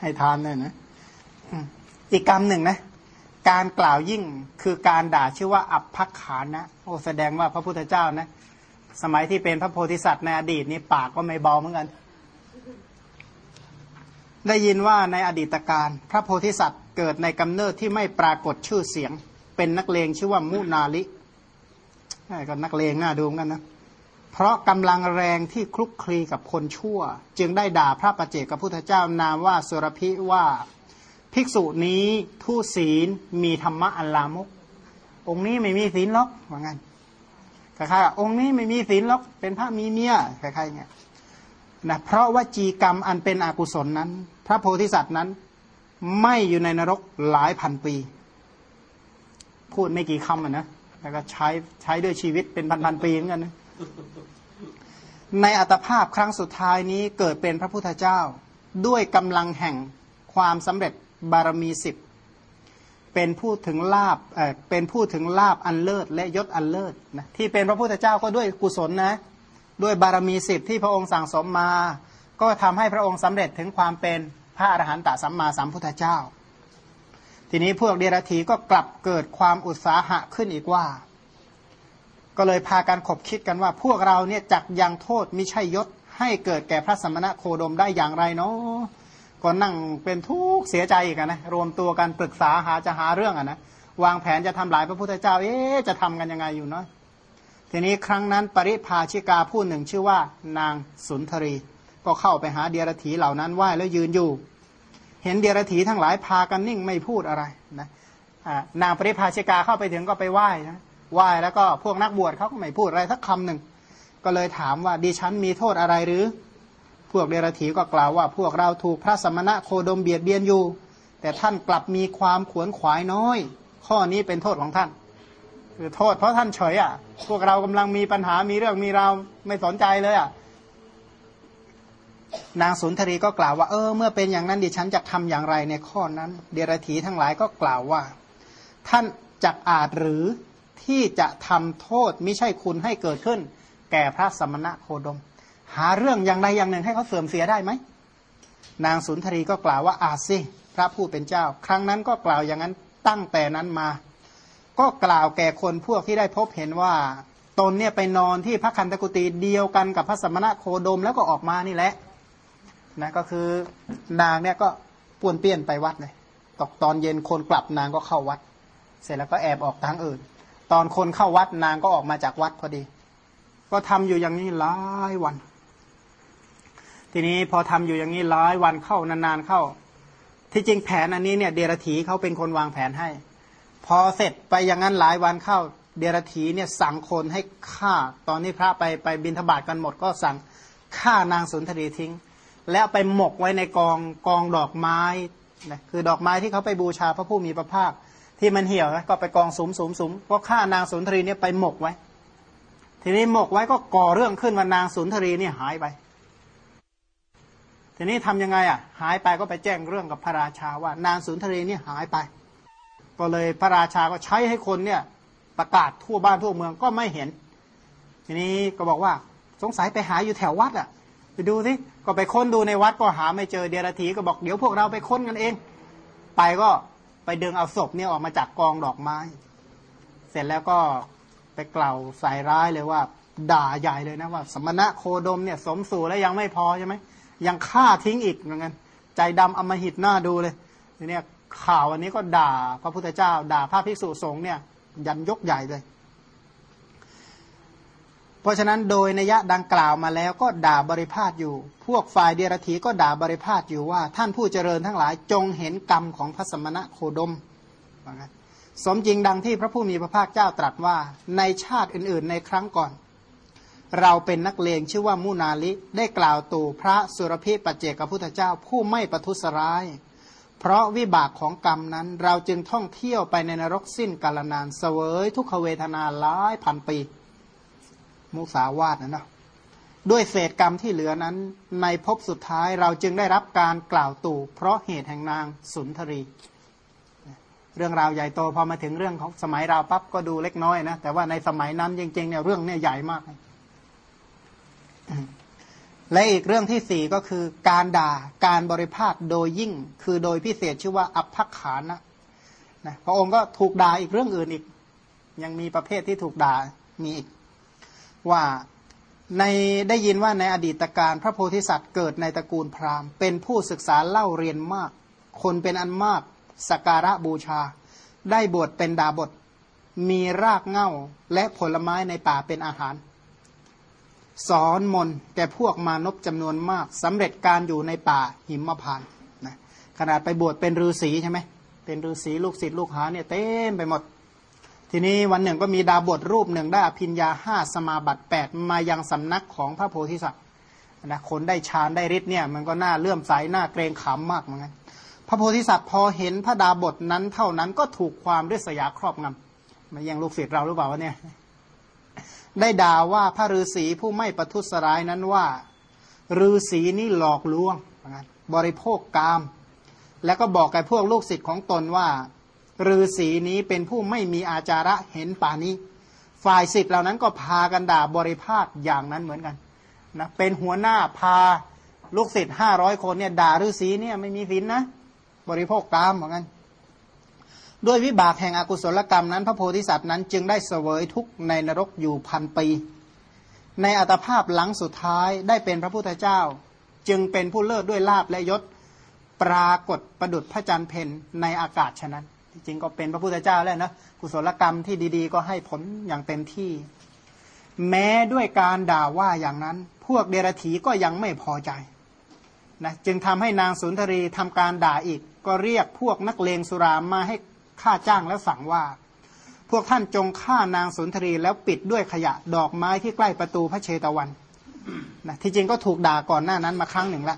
ให้ทานเนี่ยนะอีกกรรมหนึ่งนะการกล่าวยิ่งคือการด่าชื่อว่าอัปภัคขานะโอ้แสดงว่าพระพุทธเจ้านะสมัยที่เป็นพระโพธิสัตว์ในอดีตนี่ปากก็ไม่เบาเหมือนกันได้ยินว่าในอดีตการพระโพธิสัตว์เกิดในกำเนิดที่ไม่ปรากฏชื่อเสียงเป็นนักเลงชื่อว่ามุนาลิก็นักเลงน่าดูเหมือนกันนะเพราะกำลังแรงที่คลุกคลีกับคนชั่วจึงได้ด่าพระปัจเจกพุทธเจ้านามว่าสุรพิว่าภิกษุนี้ทุศีลมีธรรมะอันลามกองค์นี้ไม่มีศีลหรอกว่างั้นคล้ายๆองค์นี้ไม่มีศีลหรอกเป็นพระมีเมียคล้ายๆเงี้ยนะเพราะว่าจีกรรมอันเป็นอกุศลนั้นพระโพธิสัตว์นั้นไม่อยู่ในนรกหลายพันปีพูดไม่กี่คำนะแล้วก็ใช้ด้วยชีวิตเป็นพันปีเหมือนกันนะในอัตภาพครั้งสุดท้ายนี้เกิดเป็นพระพุทธเจ้าด้วยกำลังแห่งความสำเร็จบารมี10เป็นผู้ถึงลาภเป็นผู้ถึงลาภอันเลิศและยศอันเลิศนะที่เป็นพระพุทธเจ้าก็ด้วยกุศลนะด้วยบารมี10ที่พระองค์สั่งสมมาก็ทำให้พระองค์สำเร็จถึงความเป็นพระอรหันตสัมมาสัมพุทธเจ้าทีนี้พวกเดรัจฉีก็กลับเกิดความอุตสาหะขึ้นอีกว่าก็เลยพากันขบคิดกันว่าพวกเราเนี่ยจักยังโทษมิใช่ยศให้เกิดแก่พระสมณะโคดมได้อย่างไรเนาะก็นั่งเป็นทุกข์เสียใจอีกนะรวมตัวกันปรึกษาหาเรื่องนะวางแผนจะทำลายพระพุทธเจ้าจะทำกันยังไงอยู่เนาะทีนี้ครั้งนั้นปริภาชิกาผู้หนึ่งชื่อว่านางสุนทรีก็เข้าไปหาเดรัจฉีเหล่านั้นไหว้แล้วยืนอยู่เห็นเดรัจฉีทั้งหลายพากันนิ่งไม่พูดอะไรนะนางปริภาชิกาเข้าไปถึงก็ไปไหว้นะไหว้แล้วก็พวกนักบวชเขาก็ไม่พูดอะไรสักคำหนึ่งก็เลยถามว่าดิฉันมีโทษอะไรหรือพวกเดรัจฉีก็กล่าวว่าพวกเราถูกพระสมณะโคดมเบียดเบียนอยู่แต่ท่านกลับมีความขวนขวายน้อยข้อนี้เป็นโทษของท่านคือโทษเพราะท่านเฉยพวกเรากำลังมีปัญหามีเรื่องมีราวไม่สนใจเลยนางสุนทรีก็กล่าวว่าเมื่อเป็นอย่างนั้นดิฉันจะทำอย่างไรในข้อนั้นเดรัจฉีทั้งหลายก็กล่าวว่าท่านจักอาจหรือที่จะทำโทษมิใช่คุณให้เกิดขึ้นแก่พระสมณะโคดมหาเรื่องอย่างใดอย่างหนึ่งให้เขาเสื่อมเสียได้ไหมนางสุนทรีก็กล่าวว่าอาจสิพระผู้เป็นเจ้าครั้งนั้นก็กล่าวอย่างนั้นตั้งแต่นั้นมาก็กล่าวแก่คนพวกที่ได้พบเห็นว่าตนเนี่ยไปนอนที่พระคันธกุฏีเดียวกันกับพระสมณะโคดมแล้วก็ออกมานี่แหละนะก็คือนางเนี่ยก็ป้วนเปี้ยนไปวัดเลยตอนเย็นคนกลับนางก็เข้าวัดเสร็จแล้วก็แอบออกทางอื่นตอนคนเข้าวัดนางก็ออกมาจากวัดพอดีก็ทำอยู่อย่างนี้หลายวันทีนี้พอทำอยู่อย่างนี้หลายวันเข้านานๆเข้าที่จริงแผนอันนี้เนี่ยเดรัจฉีเขาเป็นคนวางแผนให้พอเสร็จไปอย่างนั้นหลายวันเข้าเดรัจฉีเนี่ยสั่งคนให้ฆ่าตอนนี้พระไปบิณฑบาตกันหมดก็สั่งฆ่านางสุนทรีทิ้งแล้วไปหมกไว้ในกองดอกไม้นะคือดอกไม้ที่เขาไปบูชาพระผู้มีพระภาคที่มันเหี่ยวนะก็ไปกองสุมก็ฆ่านางสุนทรีเนี่ยไปหมกไว้ทีนี้หมกไว้ก็ก่อเรื่องขึ้นว่านางสุนทรีเนี่ยหายไปทีนี้ทำยังไงหายไปก็ไปแจ้งเรื่องกับพระราชาว่านางสุนทรีเนี่ยหายไปก็เลยพระราชาก็ใช้ให้คนเนี่ยประกาศทั่วบ้านทั่วเมืองก็ไม่เห็นทีนี้ก็บอกว่าสงสัยไปหาอยู่แถววัดไปดูสิก็ไปค้นดูในวัดก็หาไม่เจอเดรัจฉีก็บอกเดี๋ยวพวกเราไปค้นกันเองไปก็ไปดึงเอาศพเนี่ยออกมาจากกองดอกไม้เสร็จแล้วก็ไปกล่าวใส่ร้ายเลยว่าด่าใหญ่เลยนะว่าสมณะโคดมเนี่ยสมสู่แล้วยังไม่พอใช่ไหมยังฆ่าทิ้งอีกเหมือนกันใจดำอำมหิตหน้าดูเลยทีนี้ข่าวอันนี้ก็ด่าพระพุทธเจ้าด่าพระภิกษุสงฆ์เนี่ยยันยกใหญ่เลยเพราะฉะนั้นโดยนัยดังกล่าวมาแล้วก็ด่าบริพาทอยู่พวกฝ่ายเดรัจฉีก็ด่าบริพาทอยู่ว่าท่านผู้เจริญทั้งหลายจงเห็นกรรมของพระสมณะโคดมสมจริงดังที่พระผู้มีพระภาคเจ้าตรัสว่าในชาติอื่นๆในครั้งก่อนเราเป็นนักเลงชื่อว่ามุนาลิได้กล่าวตู่พระสุรพิปัจเจกพุทธเจ้าผู้ไม่ประทุษร้ายเพราะวิบากของกรรมนั้นเราจึงท่องเที่ยวไปในนรกสิ้นกาลนานเสวยทุกขเวทนาหลายพันปีมุสาวาทนะด้วยเศษกรรมที่เหลือนั้นในภพสุดท้ายเราจึงได้รับการกล่าวตู่เพราะเหตุแห่งนางสุนทรีเรื่องราวใหญ่โตพอมาถึงเรื่องของสมัยเราปั๊บก็ดูเล็กน้อยนะแต่ว่าในสมัยนั้นจริงๆเนี่ยเรื่องเนี่ยใหญ่มากและอีกเรื่องที่สี่ก็คือการด่าการบริพาทโดยยิ่งคือโดยพิเศษชื่อว่าอัปภัคขานะพระองค์ก็ถูกด่าอีกเรื่องอื่นอีกยังมีประเภทที่ถูกด่ามีอีกว่าในได้ยินว่าในอดีตการพระโพธิสัตว์เกิดในตระกูลพราหมณ์เป็นผู้ศึกษาเล่าเรียนมากคนเป็นอันมากสักการะบูชาได้บวชเป็นดาบทมีรากเหง้าและผลไม้ในป่าเป็นอาหารสอนมนต์แก่พวกมานพจำนวนมากสำเร็จการอยู่ในป่าหิมพานต์นะขนาดไปบวชเป็นฤาษีใช่ไหมเป็นฤาษีลูกศิษย์ลูกหาเนี่ยเต็มไปหมดทีนี้วันหนึ่งก็มีดาบทรูปหนึ่งได้อภิญญา5สมาบัติ8มายังสำนักของพระโพธิสัตว์นะคนได้ฌานได้ฤทธิ์เนี่ยมันก็น่าเลื่อมใสน่าเกรงขามมากเหมือนกันพระโพธิสัตว์พอเห็นพระดาบทนั้นเท่านั้นก็ถูกความริษยาครอบงำมายังลูกศิษย์เราหรือเปล่าวะเนี่ยได้ด่าว่าพระฤาษีผู้ไม่ประทุษร้ายนั้นว่าฤาษีนี่หลอกลวงบริโภคกามแล้วก็บอกกับพวกลูกศิษย์ของตนว่าฤาษีนี้เป็นผู้ไม่มีอาจาระเห็นป่านี้ฝ่ายศิษย์เหล่านั้นก็พากันด่าบริพาทอย่างนั้นเหมือนกันนะเป็นหัวหน้าพาลูกศิษย์500คนเนี่ยด่าฤาษีเนี่ยไม่มีศีลนะบริโภคกามเหมือนกันด้วยวิบากแห่งอกุศลกรรมนั้นพระโพธิสัตว์นั้นจึงได้เสวยทุกข์ในนรกอยู่1,000 ปีในอัตภาพหลังสุดท้ายได้เป็นพระพุทธเจ้าจึงเป็นผู้เลิศด้วยลาภและยศปรากฏประดุจพระจันทร์เพ็ญในอากาศฉะนั้นจริงๆก็เป็นพระพุทธเจ้าแล้วนะกุศลกรรมที่ดีๆก็ให้ผลอย่างเต็มที่แม้ด้วยการด่าว่าอย่างนั้นพวกเดรัจฉีก็ยังไม่พอใจนะจึงทำให้นางสุนทรีทำการด่าอีกก็เรียกพวกนักเลงสุรามาให้ฆ่าจ้างแล้วสั่งว่าพวกท่านจงฆ่านางสุนทรีแล้วปิดด้วยขยะดอกไม้ที่ใกล้ประตูพระเชตวันนะที่จริงก็ถูกด่าก่อนหน้านั้นมาครั้งหนึ่งละ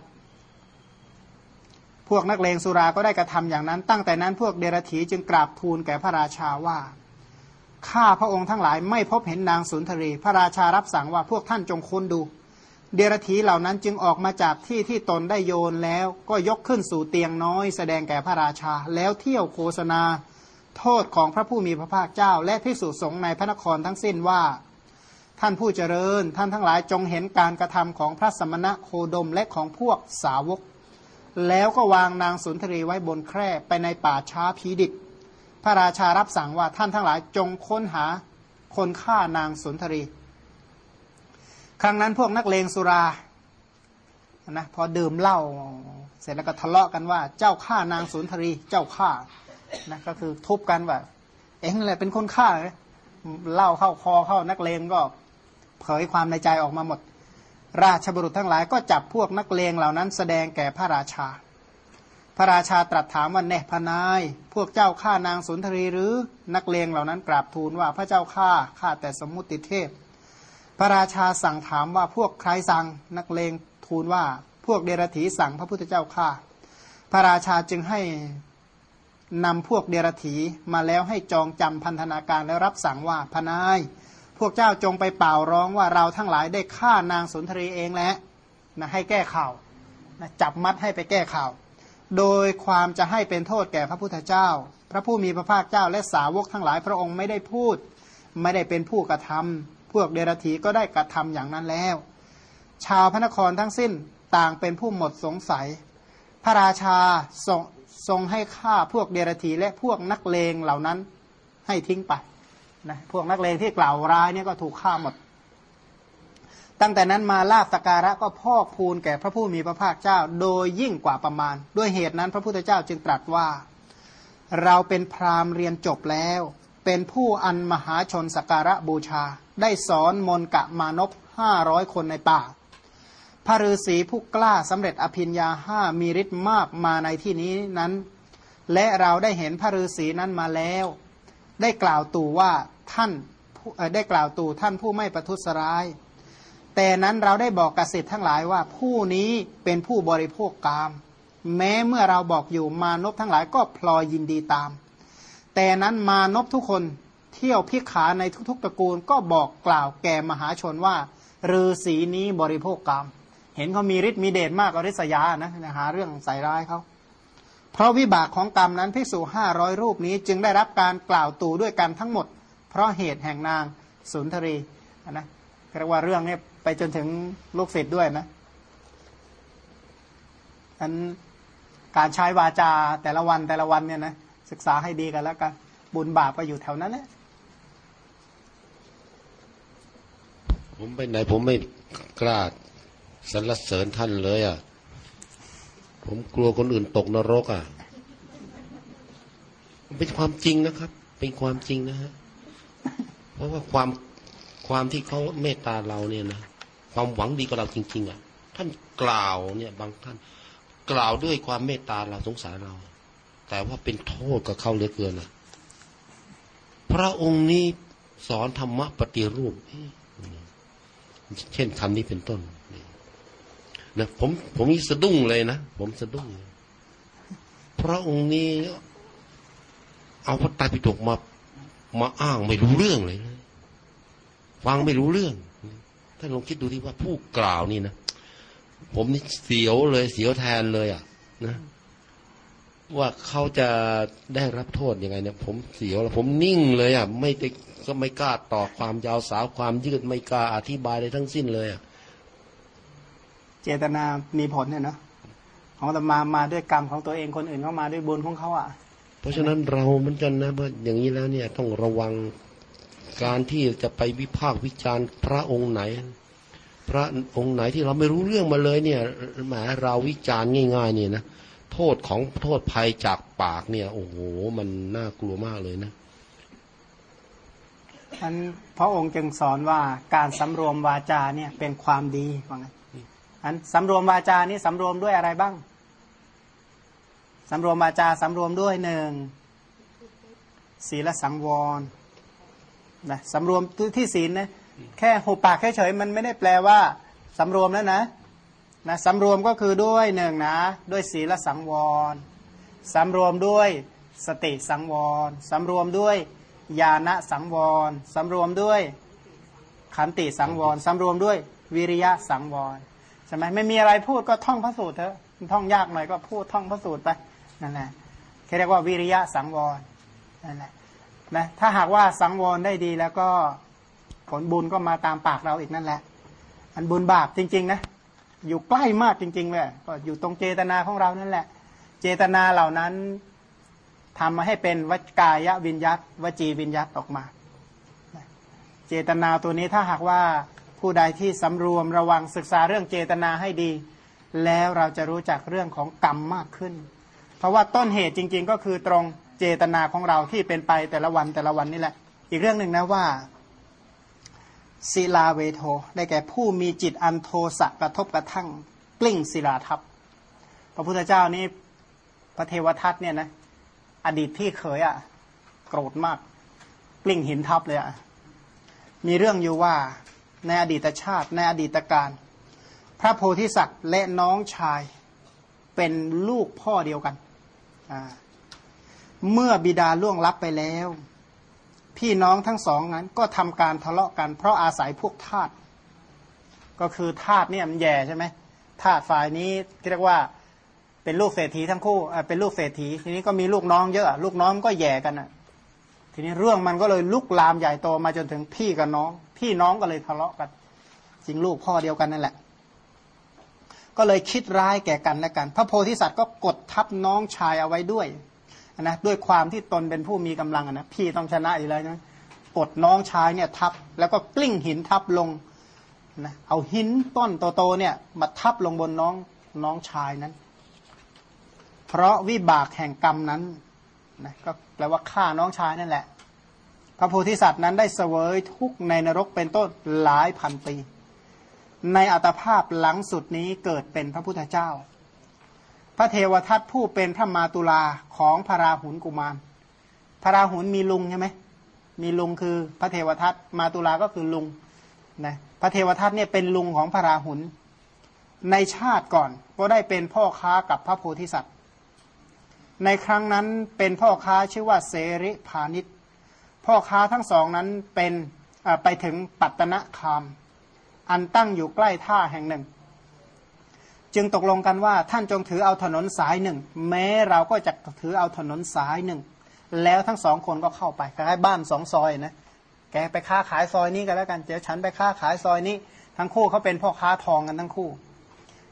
พวกนักเลงสุราก็ได้กระทำอย่างนั้นตั้งแต่นั้นพวกเดรัจฉีจึงกราบทูลแก่พระราชาว่าข้าพระองค์ทั้งหลายไม่พบเห็นนางสุนทรีพระราชารับสั่งว่าพวกท่านจงค้นดูเดรัจฉีเหล่านั้นจึงออกมาจากที่ที่ตนได้โยนแล้วก็ยกขึ้นสู่เตียงน้อยแสดงแก่พระราชาแล้วเที่ยวโฆษณาโทษของพระผู้มีพระภาคเจ้าและภิกษุสงฆ์ในพระนครทั้งสิ้นว่าท่านผู้เจริญท่านทั้งหลายจงเห็นการกระทำของพระสมณะโคดมและของพวกสาวกแล้วก็วางนางสุนทรีไว้บนแคร่ไปในป่าช้าผีดิบพระราชารับสั่งว่าท่านทั้งหลายจงค้นหาคนฆ่านางสุนทรีครั้งนั้นพวกนักเลงสุรานะพอดื่มเหล้าเสร็จแล้วก็ทะเลาะกันว่าเจ้าฆ่านางสุนทรีเจ้าฆ่านะก็คือทุบกันว่าเอ็งแหละเป็นคนฆ่าเหล้าเข้าคอเข้านักเลงก็เผยความในใจออกมาหมดราชบุรุษทั้งหลายก็จับพวกนักเลงเหล่านั้นแสดงแก่พระราชาพระราชาตรัสถามว่าแน่พนายพวกเจ้าฆ่านางสุนทรีหรือนักเลงเหล่านั้นกราบทูลว่าพระเจ้าข้าแต่สมมุติเทพพระราชาสั่งถามว่าพวกใครสั่งนักเลงทูลว่าพวกเดรัจฉีสั่งพระพุทธเจ้าข้าพระราชาจึงให้นำพวกเดรัจฉีมาแล้วให้จองจำพันธนาการแล้วรับสั่งว่าพนายพวกเจ้าจงไปเป่าร้องว่าเราทั้งหลายได้ฆ่านางสุนทรีเองแล้วนะให้แก้ข่าวนะจับมัดให้ไปแก้ข่าวโดยความจะให้เป็นโทษแก่พระพุทธเจ้าพระผู้มีพระภาคเจ้าและสาวกทั้งหลายพระองค์ไม่ได้พูดไม่ได้เป็นผู้กระทำพวกเดรัจฉีก็ได้กระทำอย่างนั้นแล้วชาวพระนครทั้งสิ้นต่างเป็นผู้หมดสงสัยพระราชาทรงให้ฆ่าพวกเดรัจฉีและพวกนักเลงเหล่านั้นให้ทิ้งไปนะพวกนักเลงที่กล่าวร้ายเนี่ยก็ถูกฆ่าหมดตั้งแต่นั้นมาลาภสักการะก็พอกพูนแก่พระผู้มีพระภาคเจ้าโดยยิ่งกว่าประมาณด้วยเหตุนั้นพระพุทธเจ้าจึงตรัสว่าเราเป็นพราหมณ์เรียนจบแล้วเป็นผู้อันมหาชนสักการะบูชาได้สอนมนกะมานพ500 คนในป่าพระฤาษีผู้กล้าสำเร็จอภิญญา5มีฤทธิ์มากมาในที่นี้นั้นและเราได้เห็นพระฤาษีนั้นมาแล้วได้กล่าวตู่ว่าท่านผู้ไม่ประทุษร้ายแต่นั้นเราได้บอกกษิตทั้งหลายว่าผู้นี้เป็นผู้บริโภคกามแม้เมื่อเราบอกอยู่มานพทั้งหลายก็พลอยยินดีตามแต่นั้นมานพทุกคนเที่ยวพิกขาในทุกๆตระกูลก็บอกกล่าวแก่มหาชนว่าฤาษีนี้บริโภคกามเห็นเขามีฤทธิ์มีเดชมากอริษยานะหาเรื่องใส่ร้ายเขาเพราะวิบากของกรรมนั้นภิกษุ500 รูปนี้จึงได้รับการกล่าวตู่ด้วยกันทั้งหมดเพราะเหตุแห่งนางสุนทรีนะเรียกว่าเรื่องนี้ไปจนถึงลูกศิษย์ด้วยนะฉันการใช้วาจาแต่ละวันเนี่ยนะศึกษาให้ดีกันแล้วกันบุญบาปก็อยู่แถวนั้นแหละผมไปไหนผมไม่กล้าสรรเสริญท่านเลยอ่ะผมกลัวคนอื่นตกนรกอ่ะเป็นความจริงนะครับเป็นความจริงนะฮะเพราะว่าความที่เขาเมตตาเราเนี่ยนะความหวังดีกับเราจริงๆอ่ะท่านกล่าวเนี่ยบางท่านกล่าวด้วยความเมตตาเราสงสารเราแต่ว่าเป็นโทษกับเขาเหลือเกินนะพระองค์นี้สอนธรรมะปฏิรูปเช่นคำนี้เป็นต้นนะผมนี่สะดุ้งเลยนะผมสะดุ้งพระองค์นี้เอาพระไตรปิฎกมาอ้างไม่รู้เรื่องเลยนะฟังไม่รู้เรื่องท่านลองคิดดูที่ว่าผู้กล่าวนี่นะผมนี่เสียวเลยเสียวแทนเลยอ่ะนะว่าเขาจะได้รับโทษยังไงเนี่ยผมเสียวแล้วผมนิ่งเลยอ่ะก็ไม่กล้าต่อความยาวสาวความยืดไม่กล้าอธิบายอะไรทั้งสิ้นเลยอ่ะเจตนามีผลเนี่ยเนาะของอาตมาด้วยกรรมของตัวเองคนอื่นเข้ามาด้วยบุญของเขาอ่ะเพราะฉะนั้นเราเหมือนกันนะว่าอย่างนี้แล้วเนี่ยต้องระวังการที่จะไปวิพากษ์วิจารณ์พระองค์ไหนพระองค์ไหนที่เราไม่รู้เรื่องมาเลยเนี่ยแหมเราวิจารณ์ง่ายๆเนี่ยนะโทษภัยจากปากเนี่ยโอ้โหมันน่ากลัวมากเลยนะท่านพระองค์จึงสอนว่าการสำรวมวาจาเนี่ยเป็นความดีว่างั้นอันสำรวมวาจานี่สำรวมด้วยอะไรบ้างสำรวมวาจาสำรวมด้วยหนึ่งศีลสังวรนะสำรวมที่ศีลนะแค่หุบปากเฉยๆมันไม่ได้แปลว่าสำรวมแล้วนะสำรวมก็คือด้วยหนึ่งนะด้วยศีลสังวรสำรวมด้วยสติสังวรสำรวมด้วยญาณสังวรสำรวมด้วยขันติสังวรสำรวมด้วยวิริยะสังวรใช่ไหมไม่มีอะไรพูดก็ท่องพระสูตรเถอะท่องยากหน่อยก็พูดท่องพระสูตรไปนั่นแหละเขาเรียกว่าวิริยะสังวรนั่นแหละนะถ้าหากว่าสังวรได้ดีแล้วก็ผลบุญก็มาตามปากเราอีกนั่นแหละอันบุญบาปจริงๆนะอยู่ใกล้มากจริงๆเลยก็อยู่ตรงเจตนาของเรานั่นแหละเจตนาเหล่านั้นทำมาให้เป็นวกายวิญญัตวจีวิญญัตออกมาเจตนาตัวนี้ถ้าหากว่าผู้ใดที่สำรวมระวังศึกษาเรื่องเจตนาให้ดีแล้วเราจะรู้จักเรื่องของกรรมมากขึ้นเพราะว่าต้นเหตุจริงๆก็คือตรงเจตนาของเราที่เป็นไปแต่ละวันนี่แหละอีกเรื่องหนึ่งนะว่าศิลาเวโทได้แก่ผู้มีจิตอันโทสะกระทบกระทั่งกลิ้งศิลาทับพระพุทธเจ้านี่พระเทวทัตเนี่ยนะอดีตพี่เขยโกรธมากกลิ้งหินทับเลยมีเรื่องอยู่ว่าในอดีตชาติในอดีตการพระโพธิสัตว์และน้องชายเป็นลูกพ่อเดียวกันเมื่อบิดาล่วงลับไปแล้วพี่น้องทั้งสองนั้นก็ทำการทะเลาะกันเพราะอาศัยพวกทาสก็คือทาสเนี่ยมันแย่ใช่ไหมทาสฝ่ายนี้เรียกว่าเป็นลูกเศรษฐีทั้งคู่เป็นลูกเศรษฐีทีนี้ก็มีลูกน้องเยอะลูกน้องก็แย่กันทีนี้เรื่องมันก็เลยลุกลามใหญ่โตมาจนถึงพี่กับน้องพี่น้องก็เลยทะเลาะกันจริงลูกพ่อเดียวกันนั่นแหละก็เลยคิดร้ายแก่กันและกันพระโพธิสัตว์ก็กดทับน้องชายเอาไว้ด้วยนะด้วยความที่ตนเป็นผู้มีกำลังนะพี่ต้องชนะอยู่แล้วนะกดน้องชายเนี่ยทับแล้วก็กลิ้งหินทับลงนะเอาหินต้นโตๆเนี่ยมาทับลงบนน้องชายนั้นเพราะวิบากแห่งกรรมนั้นนะก็แปลว่าฆ่าน้องชายนั่นแหละพระโพธิสัตว์นั้นได้เสวยทุกข์ในนรกเป็นต้นหลายพันปีในอัตภาพหลังสุดนี้เกิดเป็นพระพุทธเจ้าพระเทวทัตผู้เป็นพระมาตุลาของพระราหุลกุมารพระราหุลมีลุงใช่ไหมมีลุงคือพระเทวทัตมาตุลาก็คือลุงนะพระเทวทัตเนี่ยเป็นลุงของพระราหุลในชาติก่อนก็ได้เป็นพ่อค้ากับพระโพธิสัตว์ในครั้งนั้นเป็นพ่อค้าชื่อว่าเสริพานิชพ่อค้าทั้งสองนั้นเป็นไปถึงปัตตนคามอันตั้งอยู่ใกล้ท่าแห่งหนึ่งจึงตกลงกันว่าท่านจงถือเอาถนนสายหนึ่งแม้เราก็จะถือเอาถนนสายหนึ่งแล้วทั้งสองคนก็เข้าไปคล้ายบ้านสองซอยนะแกไปค้าขายซอยนี้กันแล้วกันเดี๋ยวฉันไปค้าขายซอยนี้ทั้งคู่เขาเป็นพ่อค้าทองกันทั้งคู่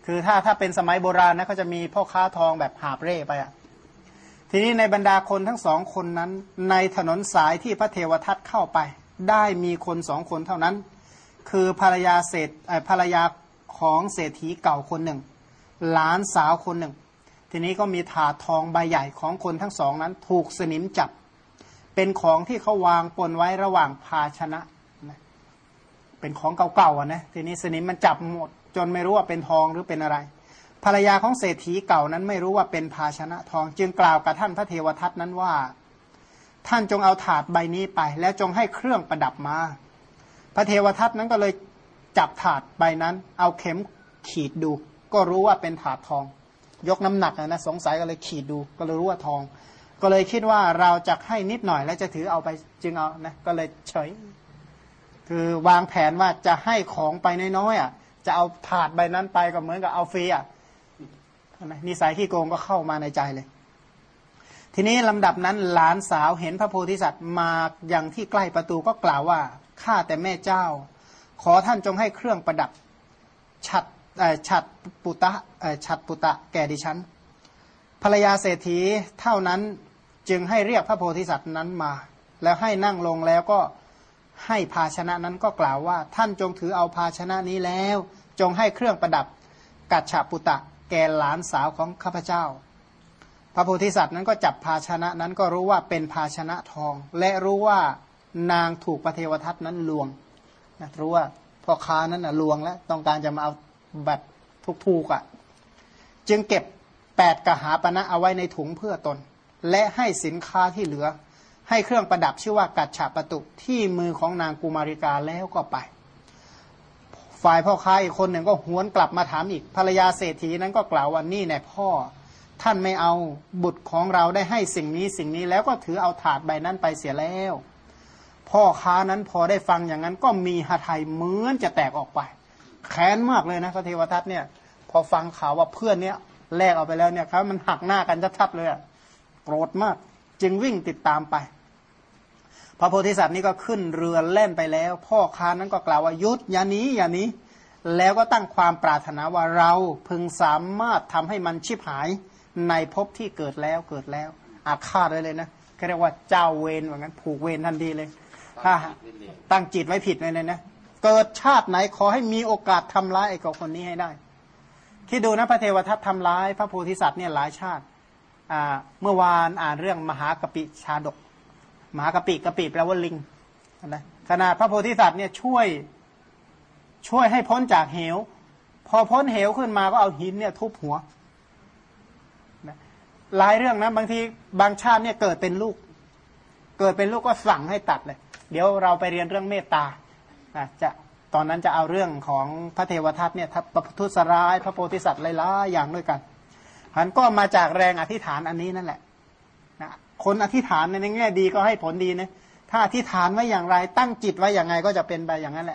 คือถ้าเป็นสมัยโบราณนะเขาจะมีพ่อค้าทองแบบหาบเร่ไปอ่ะทีนี้ในบรรดาคนทั้งสองคนนั้นในถนนสายที่พระเทวทัตเข้าไปได้มีคนสองคนเท่านั้นคือภรรยาของเศรษฐีเก่าคนหนึ่งหลานสาวคนหนึ่งทีนี้ก็มีถาดทองใบใหญ่ของคนทั้งสองนั้นถูกสนิมจับเป็นของที่เขาวางปนไว้ระหว่างภาชนะเป็นของเก่าๆนะทีนี้สนิมมันจับหมดจนไม่รู้ว่าเป็นทองหรือเป็นอะไรภรรยาของเศรษฐีเก่านั้นไม่รู้ว่าเป็นภาชนะทองจึงกล่าวกับท่านพระเทวทัตนั้นว่าท่านจงเอาถาดใบนี้ไปแล้วจงให้เครื่องประดับมาพระเทวทัตนั้นก็เลยจับถาดใบนั้นเอาเข็มขีดดูก็รู้ว่าเป็นถาดทองยกน้ำหนักนะสงสัยก็เลยขีดดูก็เลยรู้ว่าทองก็เลยคิดว่าเราจะให้นิดหน่อยแล้วจะถือเอาไปจึงเอานะก็เลยเฉยคือวางแผนว่าจะให้ของไปน้อยๆอ่ะจะเอาถาดใบนั้นไปก็เหมือนกับเอาฟรีอ่ะนิสัยขี้โกงก็เข้ามาในใจเลยทีนี้ลำดับนั้นหลานสาวเห็นพระโพธิสัตว์มาอย่างที่ใกล้ประตูก็กล่าวว่าข้าแต่แม่เจ้าขอท่านจงให้เครื่องประดับฉัตรปุตะแก่ดิฉันภรรยาเศรษฐีเท่านั้นจึงให้เรียกพระโพธิสัตว์นั้นมาแล้วให้นั่งลงแล้วก็ให้ภาชนะนั้นก็กล่าวว่าท่านจงถือเอาภาชนะนี้แล้วจงให้เครื่องประดับกัจฉปุตะแก่หลานสาวของข้าพเจ้าพระโพธิสัตว์นั้นก็จับภาชนะนั้นก็รู้ว่าเป็นภาชนะทองและรู้ว่านางถูกพระเทวทัตนั้นลวงนะรู้ว่าพ่อค้านั้นลวงแล้วต้องการจะมาเอาแบบถูกๆอ่ะจึงเก็บ8กหาปณะเอาไว้ในถุงเพื่อตนและให้สินค้าที่เหลือให้เครื่องประดับชื่อว่ากัจฉปตุที่มือของนางกุมาริกาแล้วก็ไปฝ่ายพ่อค้าอีกคนหนึ่งก็หวนกลับมาถามอีกภรรยาเศรษฐีนั้นก็กล่าวว่านี่แน่พ่อท่านไม่เอาบุตรของเราได้ให้สิ่งนี้แล้วก็ถือเอาถาดใบนั้นไปเสียแล้วพ่อค้านั้นพอได้ฟังอย่างนั้นก็มีหทัยเหมือนจะแตกออกไปแค้นมากเลยนะพระเทวทัตเนี่ยพอฟังข่าวว่าเพื่อนเนี่ยแลกเอาไปแล้วเนี่ยครับมันหักหน้ากันชัดๆเลยโกรธมากจึงวิ่งติดตามไปพระโพธิสัตว์นี่ก็ขึ้นเรือเล่นไปแล้วพ่อค้านั้นก็กล่าวว่ายุดอย่าหนีแล้วก็ตั้งความปรารถนาว่าเราพึงสามารถทำให้มันชิบหายในภพที่เกิดแล้วอาฆาตเลยนะเขาเรียกว่าเจ้าเวรว่างั้นผูกเวรทันทีเลยถ้าตั้งจิตไว้ผิดเลยนะเกิดชาติไหนขอให้มีโอกาสทำร้ายไอ้คนนี้ให้ได้คิดดูนะพระเทวทัตทำร้ายพระโพธิสัตว์เนี่ยหลายชาติเมื่อวานอ่านเรื่องมหากปิชาดกมหากปิแปลว่าลิงนะขนาดพระโพธิสัตว์เนี่ยช่วยให้พ้นจากเหวพอพ้นเหวขึ้นมาก็เอาหินเนี่ยทุบหัวนะหลายเรื่องนะบางทีบางชาติเนี่ยเกิดเป็นลูกก็สั่งให้ตัดเลยเดี๋ยวเราไปเรียนเรื่องเมตตาจะตอนนั้นจะเอาเรื่องของพระเทวทัตเนี่ยประทุษร้ายพระโพธิสัตว์หลายๆอย่างด้วยกันหันก็มาจากแรงอธิษฐานอันนี้นั่นแหละนะคนอธิษฐานในแง่ดีก็ให้ผลดีนะถ้าอธิษฐานไว้อย่างไรตั้งจิตไว้อย่างไงก็จะเป็นไปอย่างนั้นแหละ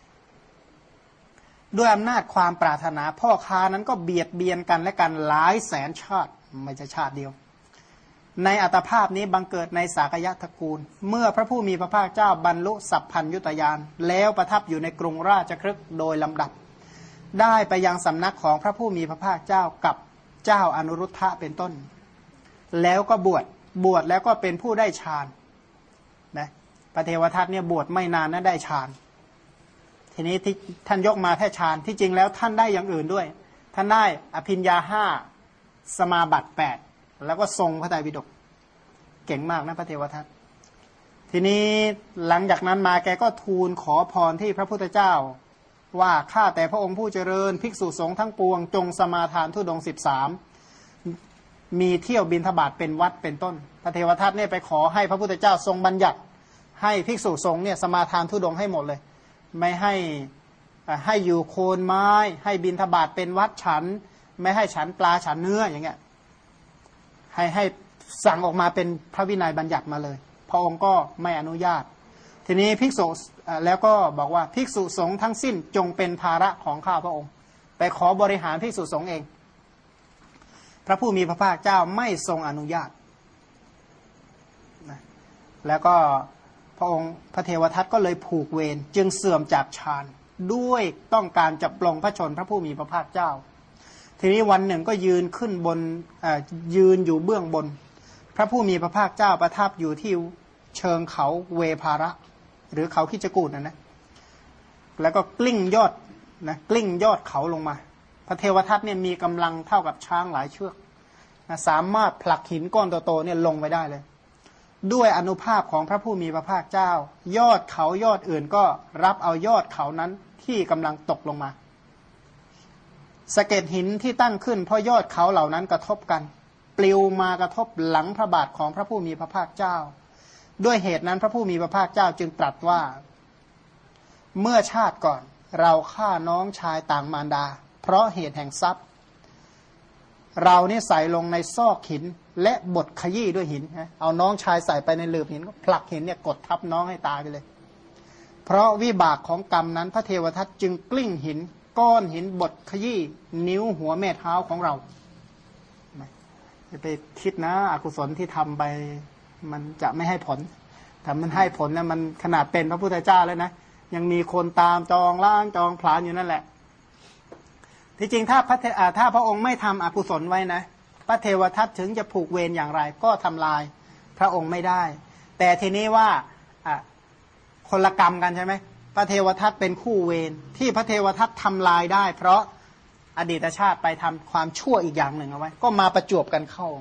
ด้วยอำนาจความปรารถนาพ่อค้านั้นก็เบียดเบียนกันและกันหลายแสนชาติไม่ใช่ชาติเดียวในอัตภาพนี้บังเกิดในสากยะตระกูลเมื่อพระผู้มีพระภาคเจ้าบรรลุสัพพัญญุตญาณแล้วประทับอยู่ในกรุงราชคฤห์โดยลำดับได้ไปยังสำนักของพระผู้มีพระภาคเจ้ากับเจ้าอนุรุทธะเป็นต้นแล้วก็บวชแล้วก็เป็นผู้ได้ฌานนะพระเทวทัตเนี่ยบวชไม่นานนะได้ฌานทีนี้ที่ท่านยกมาแค่ฌานที่จริงแล้วท่านได้อย่างอื่นด้วยท่านได้อภิญญา5สมาบัติ8แล้วก็ทรงพระไตรปิฎกเก่งมากนะพระเทวทัตทีนี้หลังจากนั้นมาแกก็ทูลขอพรที่พระพุทธเจ้าว่าข้าแต่พระองค์ผู้เจริญภิกษุสงฆ์ทั้งปวงจงสมาทานธุดงค์13มีเที่ยวบิณฑบาตเป็นวัดเป็นต้นพระเทวทัตเนี่ยไปขอให้พระพุทธเจ้าทรงบัญญัติให้ภิกษุสงฆ์เนี่ยสมาทานธุดงค์ให้หมดเลยไม่ให้อยู่โคนไม้ให้บิณฑบาตเป็นวัดฉันไม่ให้ฉันปลาฉันเนื้ออย่างเงี้ยให้สั่งออกมาเป็นพระวินัยบัญญัติมาเลยพระองค์ก็ไม่อนุญาตทีนี้ภิกษุแล้วก็บอกว่าภิกษุสงฆ์ทั้งสิ้นจงเป็นภาระของข้าพระองค์ไปขอบริหารภิกษุสงฆ์เองพระผู้มีพระภาคเจ้าไม่ทรงอนุญาตนะแล้วก็พระองค์พระเทวทัตก็เลยผูกเวรจึงเสื่อมจากฌานด้วยต้องการจะปลงพระชนพระผู้มีพระภาคเจ้าทีนี้วันหนึ่งก็ยืนขึ้นบนยืนอยู่เบื้องบนพระผู้มีพระภาคเจ้าประทับอยู่ที่เชิงเขาเวภาระหรือเขาคิจกูฏนะแล้วก็กลิ้งยอดนะกลิ้งยอดเขาลงมาพระเทวทัตเนี่ยมีกำลังเท่ากับช้างหลายเชือกนะสามารถผลักหินก้อนโตๆเนี่ยลงไปได้เลยด้วยอนุภาพของพระผู้มีพระภาคเจ้ายอดเขายอดอื่นก็รับเอายอดเขานั้นที่กำลังตกลงมาสะเก็ดหินที่ตั้งขึ้นเพราะยอดเขาเหล่านั้นกระทบกันปลิวมากระทบหลังพระบาทของพระผู้มีพระภาคเจ้าด้วยเหตุนั้นพระผู้มีพระภาคเจ้าจึงตรัสว่าเมื่อชาติก่อนเราฆ่าน้องชายต่างมารดาเพราะเหตุแห่งทรัพย์เรานี่ใส่ลงในซอกหินและบดขยี้ด้วยหินเอาน้องชายใส่ไปในหลืบหินก็ผลักหินเนี่ยกดทับน้องให้ตายไปเลยเพราะวิบากของกรรมนั้นพระเทวทัตจึงกลิ้งหินก้อนหินบดขยี้นิ้วหัวแม่เท้าของเราจะไปคิดนะอกุศลที่ทำไปมันจะไม่ให้ผลแต่มันให้ผลนะมันขนาดเป็นพระพุทธเจ้าแล้วนะยังมีคนตามจองล่างจองผลาญอยู่นั่นแหละที่จริงถ้าพระองค์ไม่ทำอกุศลไว้นะพระเทวทัตถึงจะผูกเวรอย่างไรก็ทำลายพระองค์ไม่ได้แต่ทีนี้ว่าคนละกรรมกันใช่ไหมพระเทวทัตเป็นคู่เวรที่พระเทวทัตทำลายได้เพราะอดีตชาติไปทำความชั่วอีกอย่างหนึ่งเอาไว้ก็มาประจวบกันเข้า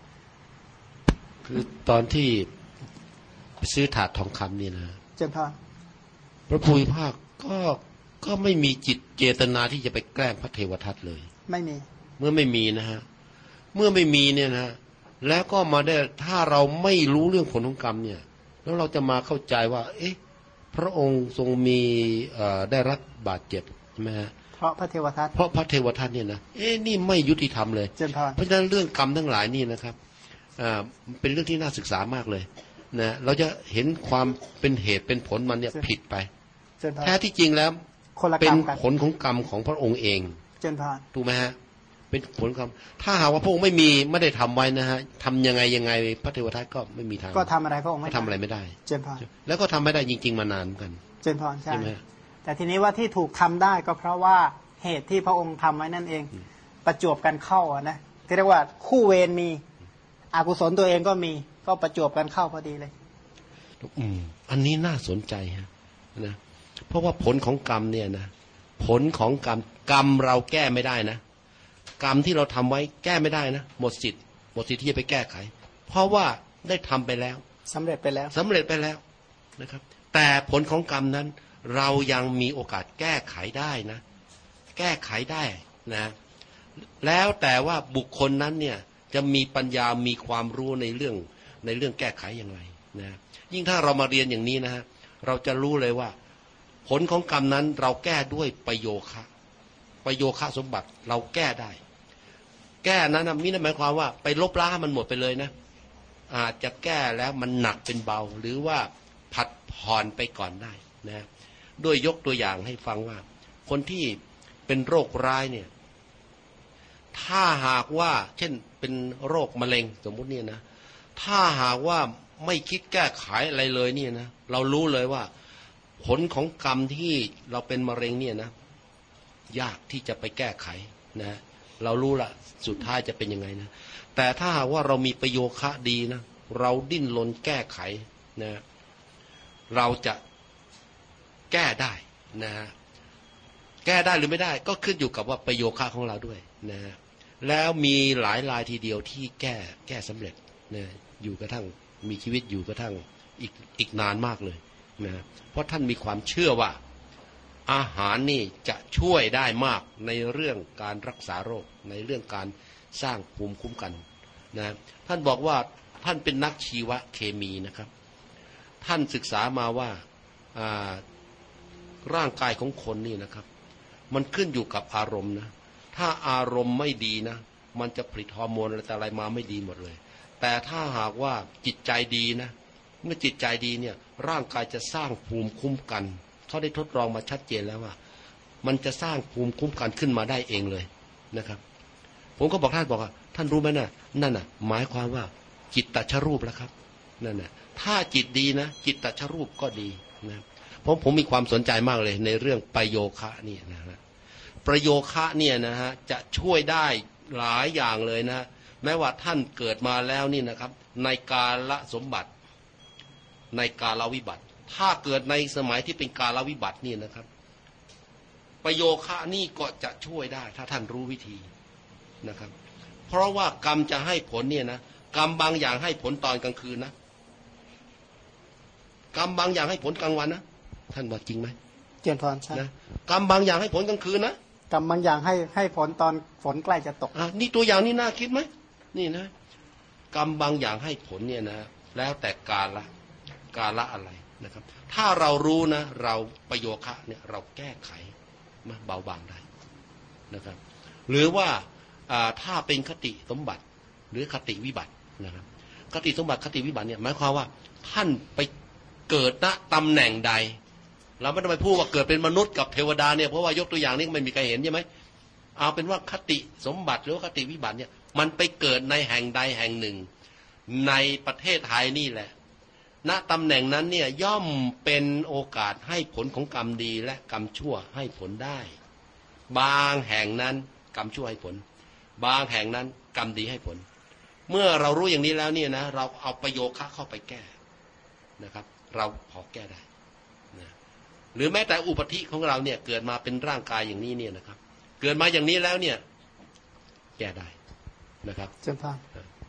คือตอนที่ซื้อถาดทองคำนี่นะเจ้าพ่อพระภูมิภาคก็ไม่มีจิตเจตนาที่จะไปแกล้งพระเทวทัตเลยไม่มีเมื่อไม่มีนะฮะเมื่อไม่มีเนี่ยนะแล้วก็มาได้ถ้าเราไม่รู้เรื่องผลของกรรมเนี่ยแล้วเราจะมาเข้าใจว่าเอ๊ะพระองค์ทรงมีได้รับบาดเจ็บใช่ไหมฮะเพราะพระเทวทัตเนี่ยนะนี่ไม่ยุติธรรมเลยเพราะฉะนั้นเรื่องกรรมทั้งหลายนี่นะครับเป็นเรื่องที่น่าศึกษามากเลยนะเราจะเห็นความเป็นเหตุเป็นผลมันเนี่ยผิดไปแท้ที่จริงแล้วเป็นผลของกรรมของพระองค์เองถูกไหมฮะเป็นผลกรรมถ้าหากว่าพระองค์ไม่ได้ทำไว้นะฮะทำยังไงพระเทวทัตก็ไม่มีทางก็ทำอะไรพระองค์ไม่ทำอะไรไม่ได้เจนพรแล้วก็ทำไม่ได้จริงๆมานานกันเจนพรใช่แต่ทีนี้ว่าที่ถูกทำได้ก็เพราะว่าเหตุที่พระองค์ทำไว้นั่นเองประจวบกันเข้านะที่เรียกว่าคู่เวรมีอกุศลตัวเองก็มีก็ประจวบกันเข้าพอดีเลยอันนี้น่าสนใจฮะนะเพราะว่าผลของกรรมเนี่ยนะผลของกรรมเราแก้ไม่ได้นะกรรมที่เราทำไว้แก้ไม่ได้นะหมดสิทธิ์ที่จะไปแก้ไขเพราะว่าได้ทำไปแล้วสำเร็จไปแล้วนะครับแต่ผลของกรรมนั้นเรายังมีโอกาสแก้ไขได้นะแก้ไขได้นะแล้วแต่ว่าบุคคลนั้นเนี่ยจะมีปัญญามีความรู้ในเรื่องแก้ไขอย่างไรนะยิ่งถ้าเรามาเรียนอย่างนี้นะฮะเราจะรู้เลยว่าผลของกรรมนั้นเราแก้ด้วยประโยคะสมบัติเราแก้ได้แก้นั้นนะมิได้หมายความว่าไปลบล้างมันหมดไปเลยนะอาจจะแก้แล้วมันหนักเป็นเบาหรือว่าผัดผ่อนไปก่อนได้นะด้วยยกตัวอย่างให้ฟังว่าคนที่เป็นโรคร้ายเนี่ยถ้าหากว่าเช่นเป็นโรคมะเร็งสมมุติเนี่ยนะถ้าหากว่าไม่คิดแก้ไขอะไรเลยเนี่ยนะเรารู้เลยว่าผลของกรรมที่เราเป็นมะเร็งเนี่ยนะยากที่จะไปแก้ไขนะเรารู้ละสุดท้ายจะเป็นยังไงนะแต่ถ้าหากว่าเรามีประโยคะดีนะเราดิ้นรนแก้ไขนะเราจะแก้ได้นะแก้ได้หรือไม่ได้ก็ขึ้นอยู่กับว่าประโยคะของเราด้วยนะแล้วมีหลายรายทีเดียวที่แก้สำเร็จนะอยู่กระทั่งมีชีวิตอยู่กระทั่งอีกนานมากเลยนะเพราะท่านมีความเชื่อว่าอาหารนี่จะช่วยได้มากในเรื่องการรักษาโรคในเรื่องการสร้างภูมิคุ้มกันนะท่านบอกว่าท่านเป็นนักชีวเคมีนะครับท่านศึกษามาว่าร่างกายของคนนี่นะครับมันขึ้นอยู่กับอารมณ์นะถ้าอารมณ์ไม่ดีนะมันจะผลิตฮอร์โมนอะไรมาไม่ดีหมดเลยแต่ถ้าหากว่าจิตใจดีนะเมื่อจิตใจดีเนี่ยร่างกายจะสร้างภูมิคุ้มกันเขาได้ทดลองมาชัดเจนแล้วว่ามันจะสร้างภูมิคุ้มกันขึ้นมาได้เองเลยนะครับผมก็บอกท่านรู้ไหมน่ะนั่นน่ะหมายความว่าจิตตชรูปแล้วครับนั่นน่ะถ้าจิตดีนะจิตตชรูปก็ดีนะผมมีความสนใจมากเลยในเรื่องประโยคะนี่นะฮะประโยคะเนี่ยนะฮะจะช่วยได้หลายอย่างเลยนะแม้ว่าท่านเกิดมาแล้วนี่นะครับในกาลสมบัติในกาลวิบัติถ้าเกิดในสมัยที่เป็นกาลวิบัตินี่นะครับประโยคะนี่ก็จะช่วยได้ถ้าท่านรู้วิธีนะครับเพราะว่ากรรมจะให้ผลเนี่ยนะกรรมบางอย่างให้ผลตอนกลางคืนนะกรรมบางอย่างให้ผลกลางวันนะท่านว่าจริงไหมเจริญพรใช่นะกรรมบางอย่างให้ผลกลางคืนนะกรรมบางอย่างให้ผลตอนฝนใกล้จะตกนี่ตัวอย่างนี่น่าคิดไหมนี่นะกรรมบางอย่างให้ผลเนี่ยนะแล้วแต่กาละอะไรนะครับถ้าเรารู้นะเราประโยคะเนี่ยเราแก้ไขมาเบาบางได้นะครับหรือว่าถ้าเป็นคติสมบัติหรือคติวิบัตินะครับคติสมบัติคติวิบัติเนี่ยหมายความว่าท่านไปเกิดณตำแหน่งใดเราไม่ต้องไปพูดว่าเกิดเป็นมนุษย์กับเทวดาเนี่ยเพราะว่ายกตัวอย่างนี้ไม่มีใครเห็นใช่ไหมเอาเป็นว่าคติสมบัติหรือว่าคติวิบัติเนี่ยมันไปเกิดในแห่งใดแห่งหนึ่งในประเทศไทยนี่แหละณตำแหน่งนั้นเนี่ยย่อมเป็นโอกาสให้ผลของกรรมดีและกรรมชั่วให้ผลได้บางแห่งนั้นกรรมชั่วให้ผลบางแห่งนั้นกรรมดีให้ผลเมื่อเรารู้อย่างนี้แล้วเนี่ยนะเราเอาประโยคะเข้าไปแก้นะครับเราพอแก้ได้นะหรือแม้แต่อุปธิของเราเนี่ยเกิดมาเป็นร่างกายอย่างนี้เนี่ยนะครับเกิดมาอย่างนี้แล้วเนี่ยแก้ได้นะครับเจริญพร